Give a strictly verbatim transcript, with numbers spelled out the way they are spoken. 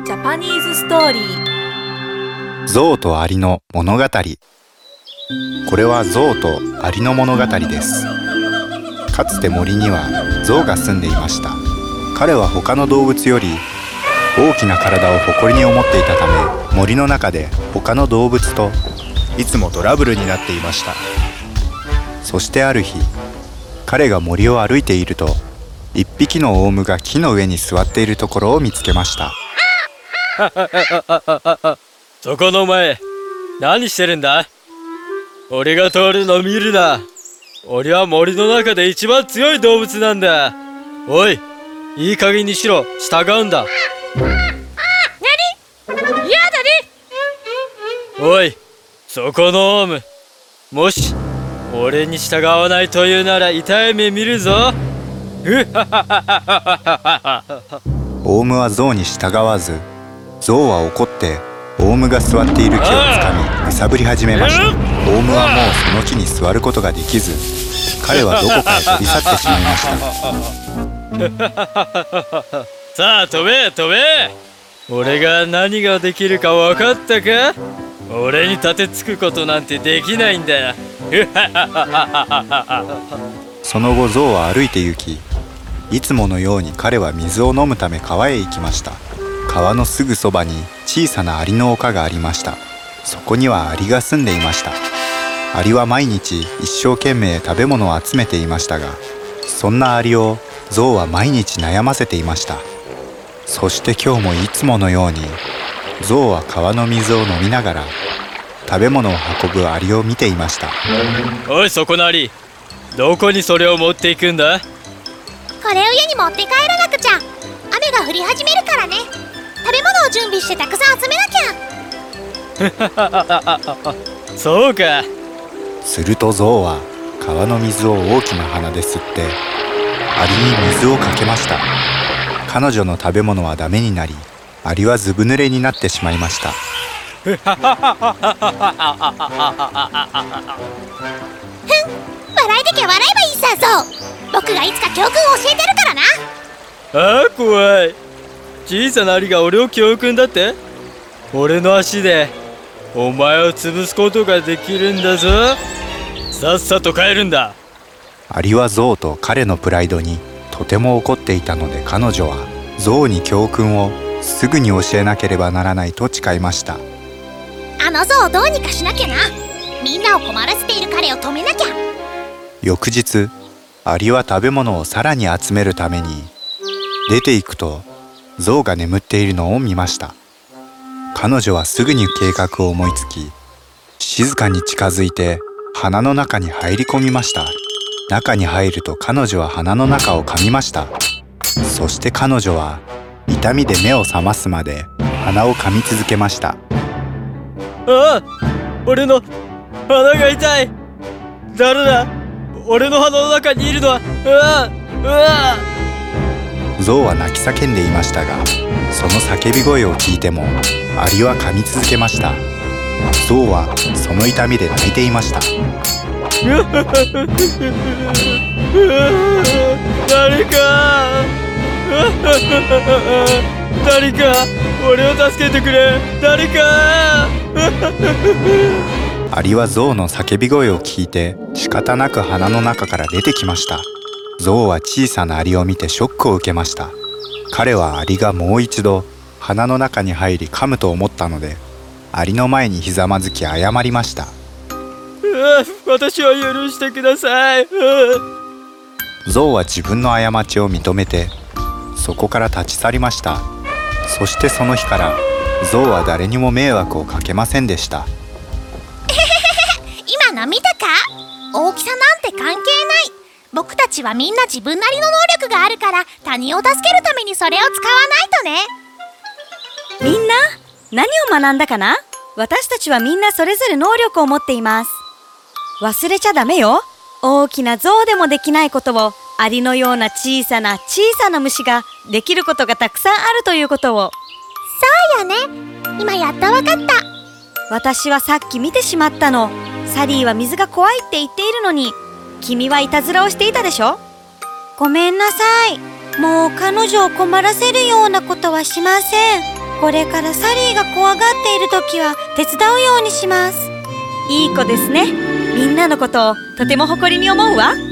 ジャパニーズストーリー。 象とアリの物語。これは象とアリの物語です。かつて森には象が住んでいました。彼は他の動物より大きな体を誇りに思っていたため、森の中で他の動物といつもトラブルになっていました。そしてある日、彼が森を歩いていると、一匹のオウムが木の上に座っているところを見つけました。 そこのお前、何してるんだ？俺が通るの見るな。俺は森の中で一番強い動物なんだ。おい、いい加減にしろ。従うんだ。 なに？嫌だね。 おい、そこのオウム、もし俺に従わないというなら痛い目見るぞ。 オウムは象に従わず、象は怒ってオウムが座っている木をつかみ揺さぶり始めました。オウムはもうその木に座ることができず、彼はどこかへ飛び去ってしまいました。 さあ飛べ飛べ。俺が何ができるか分かったか？俺に立てつくことなんてできないんだよ。 その後、象は歩いて行き、いつものように彼は水を飲むため川へ行きました。川のすぐそばに小さなアリの丘がありました。そこにはアリが住んでいました。アリは毎日一生懸命食べ物を集めていましたが、そんなアリを象は毎日悩ませていました。そして今日もいつものように、象は川の水を飲みながら食べ物を運ぶアリを見ていました。 おい、そこのアリ、どこにそれを持っていくんだ？ これを家に持って帰らなくちゃ。雨が降り始めるからね。食べ物を準備してたくさん集めなきゃ。 そうか。 すると象は川の水を大きな鼻で吸ってアリに水をかけました。彼女の食べ物はダメになり、アリはずぶ濡れになってしまいました。 ふん、笑いてきゃ笑えばいいさ、象。僕がいつか教訓を教えてるからな。 ああ、怖い。小さなアリが俺を教訓だって？俺の足でお前を潰すことができるんだぞ。さっさと帰るんだ。 アリは象と彼のプライドにとても怒っていたので、彼女は象に教訓をすぐに教えなければならないと誓いました。 あの象をどうにかしなきゃな。みんなを困らせている彼を止めなきゃ。 翌日、アリは食べ物をさらに集めるために出て行くと、象が眠っているのを見ました。彼女はすぐに計画を思いつき、静かに近づいて鼻の中に入り込みました。中に入ると彼女は鼻の中を噛みました。そして彼女は痛みで目を覚ますまで鼻を噛み続けました。 ああ、俺の鼻が痛い。誰だ？俺の鼻の中にいるのは。うわうわ。 象は泣き叫んでいましたが、その叫び声を聞いてもアリは噛み続けました。象はその痛みで泣いていました。 誰か誰か俺を助けてくれ。誰か。 アリは象の叫び声を聞いて仕方なく鼻の中から出てきました。象は小さなアリを見てショックを受けました。彼はアリがもう一度鼻の中に入り噛むと思ったので、アリの前にひざまずき謝りました。 私を許してください。 象は自分の過ちを認めてそこから立ち去りました。そしてその日から象は誰にも迷惑をかけませんでした。 今の見たか？大きさなんて関係ない。僕たちはみんな自分なりの能力があるから、他人を助けるためにそれを使わないとね。 みんな何を学んだかな？私たちはみんなそれぞれ能力を持っています。忘れちゃダメよ。大きな象でもできないことを、アリのような小さな小さな虫ができることがたくさんあるということを。 そうよね。今やっとわかった。 私はさっき見てしまったの。サリーは水が怖いって言っているのに、君はいたずらをしていたでしょ。ごめんなさい。もう彼女を困らせるようなことはしません。 これからサリーが怖がっている時は手伝うようにします。いい子ですね。みんなのことをとても誇りに思うわ。